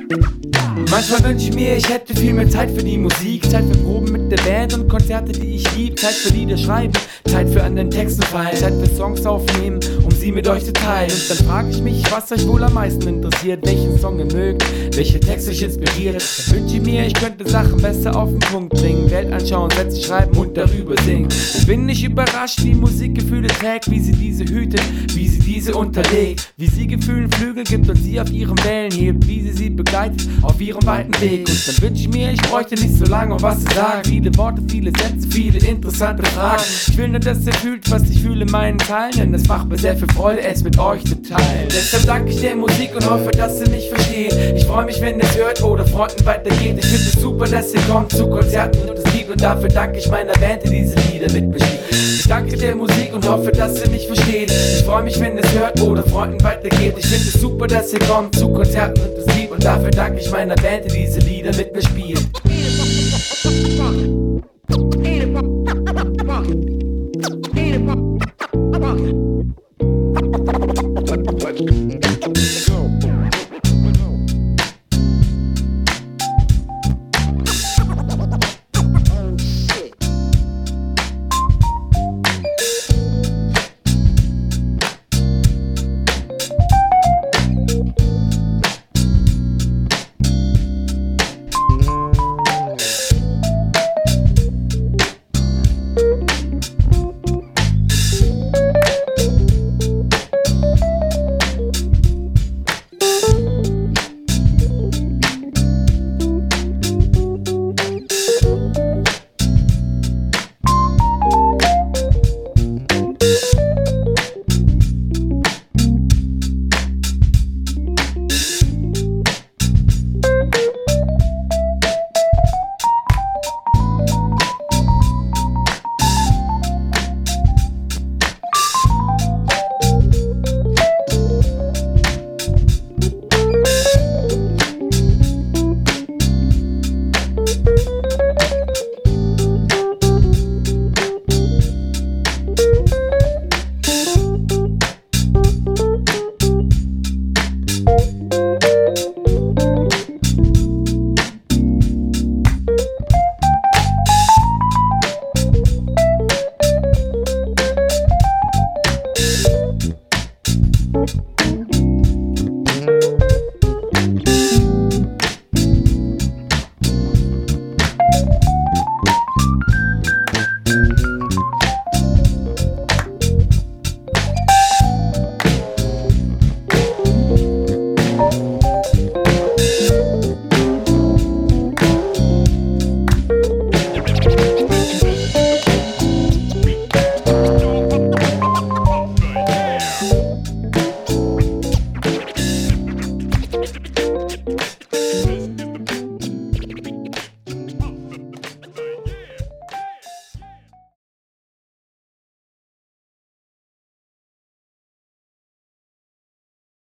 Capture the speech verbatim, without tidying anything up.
Manchmal wünsch ich mir, ich hätte viel mehr Zeit für die Musik, Zeit für Proben mit der Band und Konzerte, die ich lieb, Zeit für Lieder schreiben, Zeit für an den Texten feilen, Zeit für Songs aufnehmen, um sie mit euch zu teilen. Und dann frag ich mich, was euch wohl am meisten interessiert, welchen Song ihr mögt, welcher Text euch inspiriert. Dann wünsch ich mir, ich könnte Sachen besser auf den Punkt bringen, Welt anschauen, Sätze schreiben und darüber singen. Bin ich überrascht, wie Musik Gefühle trägt, wie sie diese hütet, wie sie diese unterlegt, wie sie Gefühlen Flügel gibt und sie auf ihren Wellen hebt, wie sie sie begleitet auf ihrem weiten Weg. Und dann wünsch ich mir, ich bräuchte nicht so lange, um was zu sagen. Viele Worte, viele Sätze, viele interessante Fragen. Ich will nur, dass ihr fühlt, was ich fühle in meinen Teilen, denn es macht mir sehr viel Freude, es mit euch zu teilen. Deshalb danke ich der Musik und hoffe, dass ihr mich versteht. Ich freue mich, wenn ihr es hört oder Freunden weitergeht. Ich finde es super, dass ihr kommt zu Konzerten und es liebt, und dafür danke ich meiner Band, die diese Lieder mit mir spielt. Ich danke der Musik und hoffe, dass ihr mich versteht. Ich freue mich, wenn ihr es hört oder Freunden weitergeht. Ich finde es super, dass ihr kommt zu Konzerten und es liebt, und dafür danke ich meiner Band, die diese Lieder mit mir spielt.